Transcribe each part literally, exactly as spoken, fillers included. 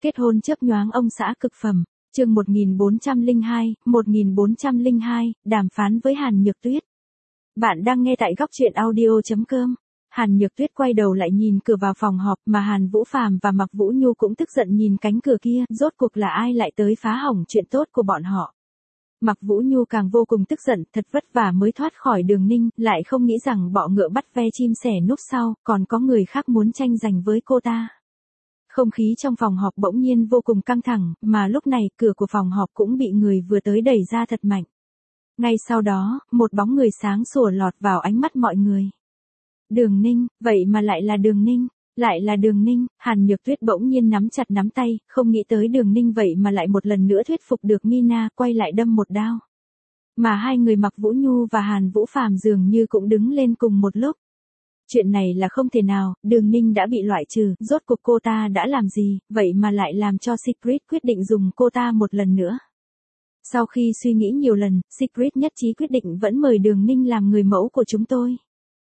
Kết hôn chớp nhoáng ông xã cực phẩm. Chương một nghìn bốn trăm lẻ hai, một nghìn bốn trăm lẻ hai, đàm phán với Hàn Nhược Tuyết. Bạn đang nghe tại góc truyện audio chấm com. Hàn Nhược Tuyết quay đầu lại nhìn cửa vào phòng họp mà Hàn Vũ Phàm và Mạc Vũ Nhu cũng tức giận nhìn cánh cửa kia, rốt cuộc là ai lại tới phá hỏng chuyện tốt của bọn họ. Mạc Vũ Nhu càng vô cùng tức giận, thật vất vả mới thoát khỏi Đường Ninh, lại không nghĩ rằng bọ ngựa bắt ve chim sẻ núp sau, còn có người khác muốn tranh giành với cô ta. Không khí trong phòng họp bỗng nhiên vô cùng căng thẳng, mà lúc này cửa của phòng họp cũng bị người vừa tới đẩy ra thật mạnh. Ngay sau đó, một bóng người sáng sủa lọt vào ánh mắt mọi người. Đường Ninh, vậy mà lại là Đường Ninh, lại là Đường Ninh, Hàn Nhược Tuyết bỗng nhiên nắm chặt nắm tay, không nghĩ tới Đường Ninh vậy mà lại một lần nữa thuyết phục được Mina quay lại đâm một đao. Mà hai người Mạc Vũ Nhu và Hàn Vũ Phàm dường như cũng đứng lên cùng một lúc. Chuyện này là không thể nào, Đường Ninh đã bị loại trừ, rốt cuộc cô ta đã làm gì, vậy mà lại làm cho Secret quyết định dùng cô ta một lần nữa. Sau khi suy nghĩ nhiều lần, Secret nhất trí quyết định vẫn mời Đường Ninh làm người mẫu của chúng tôi.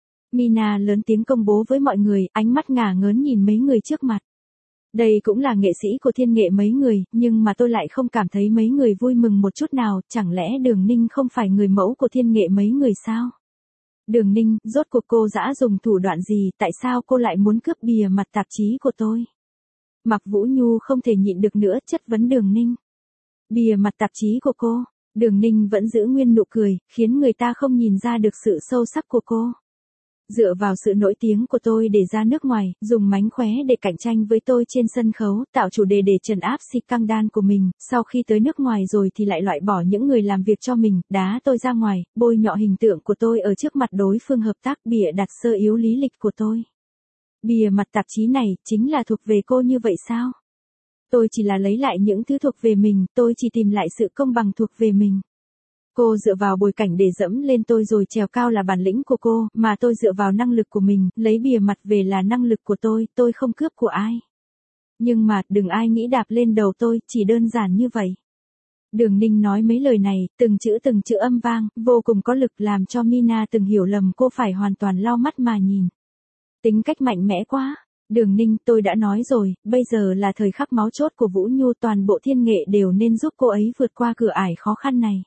Mina lớn tiếng công bố với mọi người, ánh mắt ngả ngớn nhìn mấy người trước mặt. Đây cũng là nghệ sĩ của Thiên Nghệ mấy người, nhưng mà tôi lại không cảm thấy mấy người vui mừng một chút nào, chẳng lẽ Đường Ninh không phải người mẫu của Thiên Nghệ mấy người sao? Đường Ninh, rốt cuộc cô dã dùng thủ đoạn gì, tại sao cô lại muốn cướp bìa mặt tạp chí của tôi? Mạc Vũ Nhu không thể nhịn được nữa, chất vấn Đường Ninh. Bìa mặt tạp chí của cô? Đường Ninh vẫn giữ nguyên nụ cười, khiến người ta không nhìn ra được sự sâu sắc của cô. Dựa vào sự nổi tiếng của tôi để ra nước ngoài, dùng mánh khóe để cạnh tranh với tôi trên sân khấu, tạo chủ đề để trấn áp scandal của mình, sau khi tới nước ngoài rồi thì lại loại bỏ những người làm việc cho mình, đá tôi ra ngoài, bôi nhọ hình tượng của tôi ở trước mặt đối phương hợp tác, bịa đặt sơ yếu lý lịch của tôi. Bìa mặt tạp chí này, chính là thuộc về cô như vậy sao? Tôi chỉ là lấy lại những thứ thuộc về mình, tôi chỉ tìm lại sự công bằng thuộc về mình. Cô dựa vào bối cảnh để dẫm lên tôi rồi trèo cao là bản lĩnh của cô, mà tôi dựa vào năng lực của mình, lấy bìa mặt về là năng lực của tôi, tôi không cướp của ai. Nhưng mà, đừng ai nghĩ đạp lên đầu tôi, chỉ đơn giản như vậy. Đường Ninh nói mấy lời này, từng chữ từng chữ âm vang, vô cùng có lực làm cho Mina từng hiểu lầm cô phải hoàn toàn lau mắt mà nhìn. Tính cách mạnh mẽ quá. Đường Ninh, tôi đã nói rồi, bây giờ là thời khắc máu chốt của Vũ Nhu, toàn bộ Thiên Nghệ đều nên giúp cô ấy vượt qua cửa ải khó khăn này.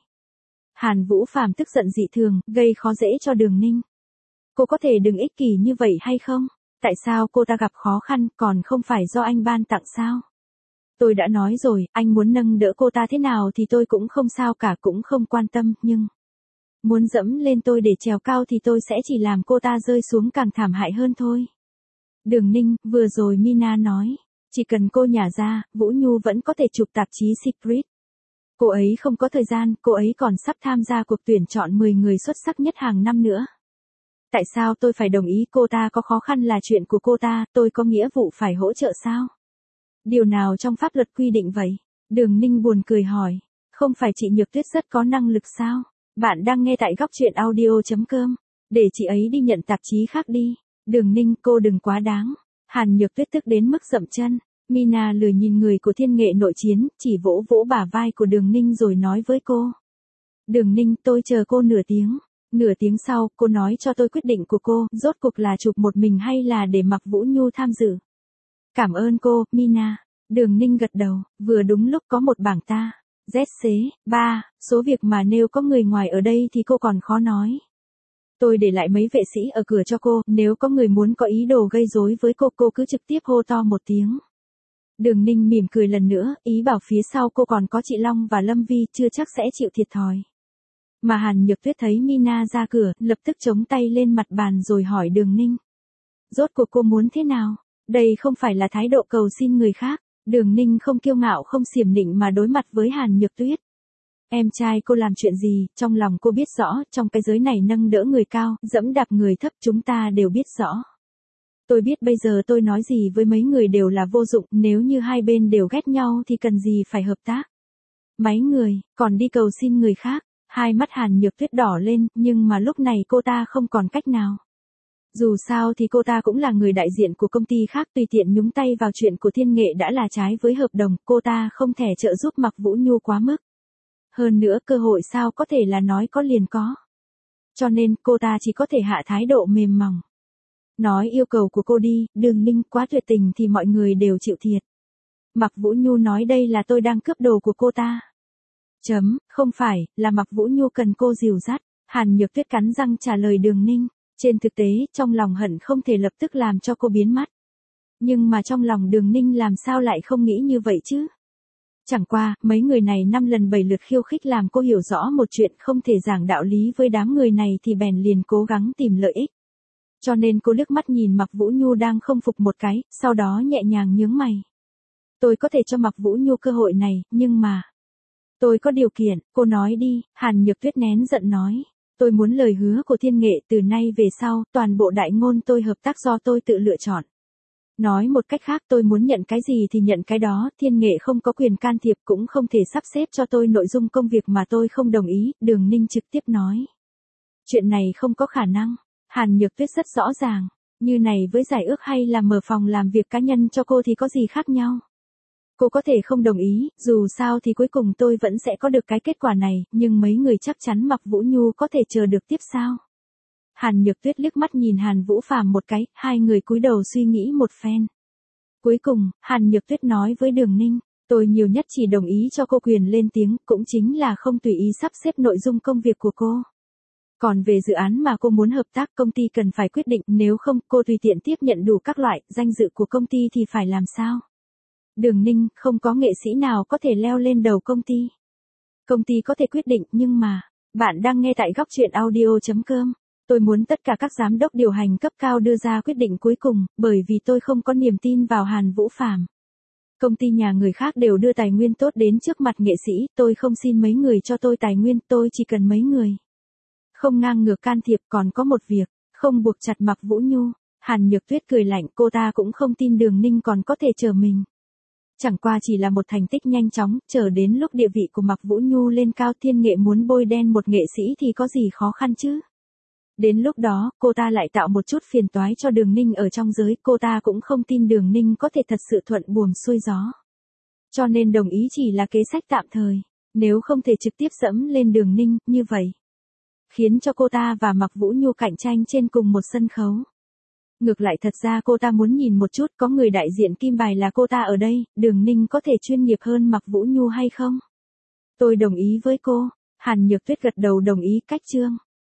Hàn Vũ Phàm tức giận dị thường, gây khó dễ cho Đường Ninh. Cô có thể đừng ích kỷ như vậy hay không? Tại sao cô ta gặp khó khăn, còn không phải do anh ban tặng sao? Tôi đã nói rồi, anh muốn nâng đỡ cô ta thế nào thì tôi cũng không sao cả, cũng không quan tâm, nhưng... muốn dẫm lên tôi để trèo cao thì tôi sẽ chỉ làm cô ta rơi xuống càng thảm hại hơn thôi. Đường Ninh, vừa rồi Mina nói, chỉ cần cô nhả ra, Vũ Nhu vẫn có thể chụp tạp chí Secret. Cô ấy không có thời gian, cô ấy còn sắp tham gia cuộc tuyển chọn mười người xuất sắc nhất hàng năm nữa. Tại sao tôi phải đồng ý? Cô ta có khó khăn là chuyện của cô ta, tôi có nghĩa vụ phải hỗ trợ sao? Điều nào trong pháp luật quy định vậy? Đường Ninh buồn cười hỏi, không phải chị Nhược Tuyết rất có năng lực sao? Bạn đang nghe tại góc truyện audio chấm com, để chị ấy đi nhận tạp chí khác đi. Đường Ninh, cô đừng quá đáng. Hàn Nhược Tuyết tức đến mức dậm chân. Mina lười nhìn người của Thiên Nghệ nội chiến, chỉ vỗ vỗ bả vai của Đường Ninh rồi nói với cô. Đường Ninh, tôi chờ cô nửa tiếng. Nửa tiếng sau, cô nói cho tôi quyết định của cô, rốt cuộc là chụp một mình hay là để Mạc Vũ Nhu tham dự. Cảm ơn cô, Mina. Đường Ninh gật đầu, vừa đúng lúc có một bảng ta. Z C, ba, số việc mà nếu có người ngoài ở đây thì cô còn khó nói. Tôi để lại mấy vệ sĩ ở cửa cho cô, nếu có người muốn có ý đồ gây rối với cô, cô cứ trực tiếp hô to một tiếng. Đường Ninh mỉm cười lần nữa, ý bảo phía sau cô còn có chị Long và Lâm Vi, chưa chắc sẽ chịu thiệt thòi. Mà Hàn Nhược Tuyết thấy Mina ra cửa, lập tức chống tay lên mặt bàn rồi hỏi Đường Ninh. Rốt cuộc cô muốn thế nào? Đây không phải là thái độ cầu xin người khác. Đường Ninh không kiêu ngạo không xiểm nịnh mà đối mặt với Hàn Nhược Tuyết. Em trai cô làm chuyện gì, trong lòng cô biết rõ, trong cái giới này nâng đỡ người cao, dẫm đạp người thấp chúng ta đều biết rõ. Tôi biết bây giờ tôi nói gì với mấy người đều là vô dụng, nếu như hai bên đều ghét nhau thì cần gì phải hợp tác. Mấy người, còn đi cầu xin người khác, hai mắt Hàn Nhược Tuyết đỏ lên, nhưng mà lúc này cô ta không còn cách nào. Dù sao thì cô ta cũng là người đại diện của công ty khác, tùy tiện nhúng tay vào chuyện của Thiên Nghệ đã là trái với hợp đồng, cô ta không thể trợ giúp Mạc Vũ Nhu quá mức. Hơn nữa cơ hội sao có thể là nói có liền có. Cho nên cô ta chỉ có thể hạ thái độ mềm mỏng. Nói yêu cầu của cô đi, Đường Ninh quá tuyệt tình thì mọi người đều chịu thiệt. Mạc Vũ Nhu nói đây là tôi đang cướp đồ của cô ta. Chấm, không phải, là Mạc Vũ Nhu cần cô dìu dắt. Hàn Nhược Tuyết cắn răng trả lời Đường Ninh. Trên thực tế, trong lòng hận không thể lập tức làm cho cô biến mắt. Nhưng mà trong lòng Đường Ninh làm sao lại không nghĩ như vậy chứ? Chẳng qua, mấy người này năm lần bảy lượt khiêu khích làm cô hiểu rõ một chuyện không thể giảng đạo lý với đám người này thì bèn liền cố gắng tìm lợi ích. Cho nên cô liếc mắt nhìn Mạc Vũ Nhu đang không phục một cái, sau đó nhẹ nhàng nhướng mày. Tôi có thể cho Mạc Vũ Nhu cơ hội này, nhưng mà... Tôi có điều kiện, cô nói đi, Hàn Nhược Tuyết nén giận nói. Tôi muốn lời hứa của Thiên Nghệ từ nay về sau, toàn bộ đại ngôn tôi hợp tác do tôi tự lựa chọn. Nói một cách khác tôi muốn nhận cái gì thì nhận cái đó, Thiên Nghệ không có quyền can thiệp cũng không thể sắp xếp cho tôi nội dung công việc mà tôi không đồng ý, Đường Ninh trực tiếp nói. Chuyện này không có khả năng, Hàn Nhược Tuyết rất rõ ràng, như này với giải ước hay là mở phòng làm việc cá nhân cho cô thì có gì khác nhau. Cô có thể không đồng ý, dù sao thì cuối cùng tôi vẫn sẽ có được cái kết quả này, nhưng mấy người chắc chắn Mạc Vũ Nhu có thể chờ được tiếp sao? Hàn Nhược Tuyết liếc mắt nhìn Hàn Vũ Phàm một cái, hai người cúi đầu suy nghĩ một phen. Cuối cùng, Hàn Nhược Tuyết nói với Đường Ninh, tôi nhiều nhất chỉ đồng ý cho cô quyền lên tiếng, cũng chính là không tùy ý sắp xếp nội dung công việc của cô. Còn về dự án mà cô muốn hợp tác công ty cần phải quyết định, nếu không cô tùy tiện tiếp nhận đủ các loại, danh dự của công ty thì phải làm sao? Đường Ninh, không có nghệ sĩ nào có thể leo lên đầu công ty. Công ty có thể quyết định nhưng mà, bạn đang nghe tại góc truyện audio chấm com. Tôi muốn tất cả các giám đốc điều hành cấp cao đưa ra quyết định cuối cùng, bởi vì tôi không có niềm tin vào Hàn Vũ Phàm. Công ty nhà người khác đều đưa tài nguyên tốt đến trước mặt nghệ sĩ, tôi không xin mấy người cho tôi tài nguyên, tôi chỉ cần mấy người. Không ngang ngược can thiệp, còn có một việc, không buộc chặt Mạc Vũ Nhu. Hàn Nhược Tuyết cười lạnh, cô ta cũng không tin Đường Ninh còn có thể chờ mình. Chẳng qua chỉ là một thành tích nhanh chóng, chờ đến lúc địa vị của Mạc Vũ Nhu lên cao, Thiên Nghệ muốn bôi đen một nghệ sĩ thì có gì khó khăn chứ. Đến lúc đó, cô ta lại tạo một chút phiền toái cho Đường Ninh ở trong giới, cô ta cũng không tin Đường Ninh có thể thật sự thuận buồm xuôi gió. Cho nên đồng ý chỉ là kế sách tạm thời, nếu không thể trực tiếp dẫm lên Đường Ninh, như vậy. Khiến cho cô ta và Mạc Vũ Nhu cạnh tranh trên cùng một sân khấu. Ngược lại thật ra cô ta muốn nhìn một chút có người đại diện kim bài là cô ta ở đây, Đường Ninh có thể chuyên nghiệp hơn Mạc Vũ Nhu hay không? Tôi đồng ý với cô, Hàn Nhược Tuyết gật đầu đồng ý, cách chương.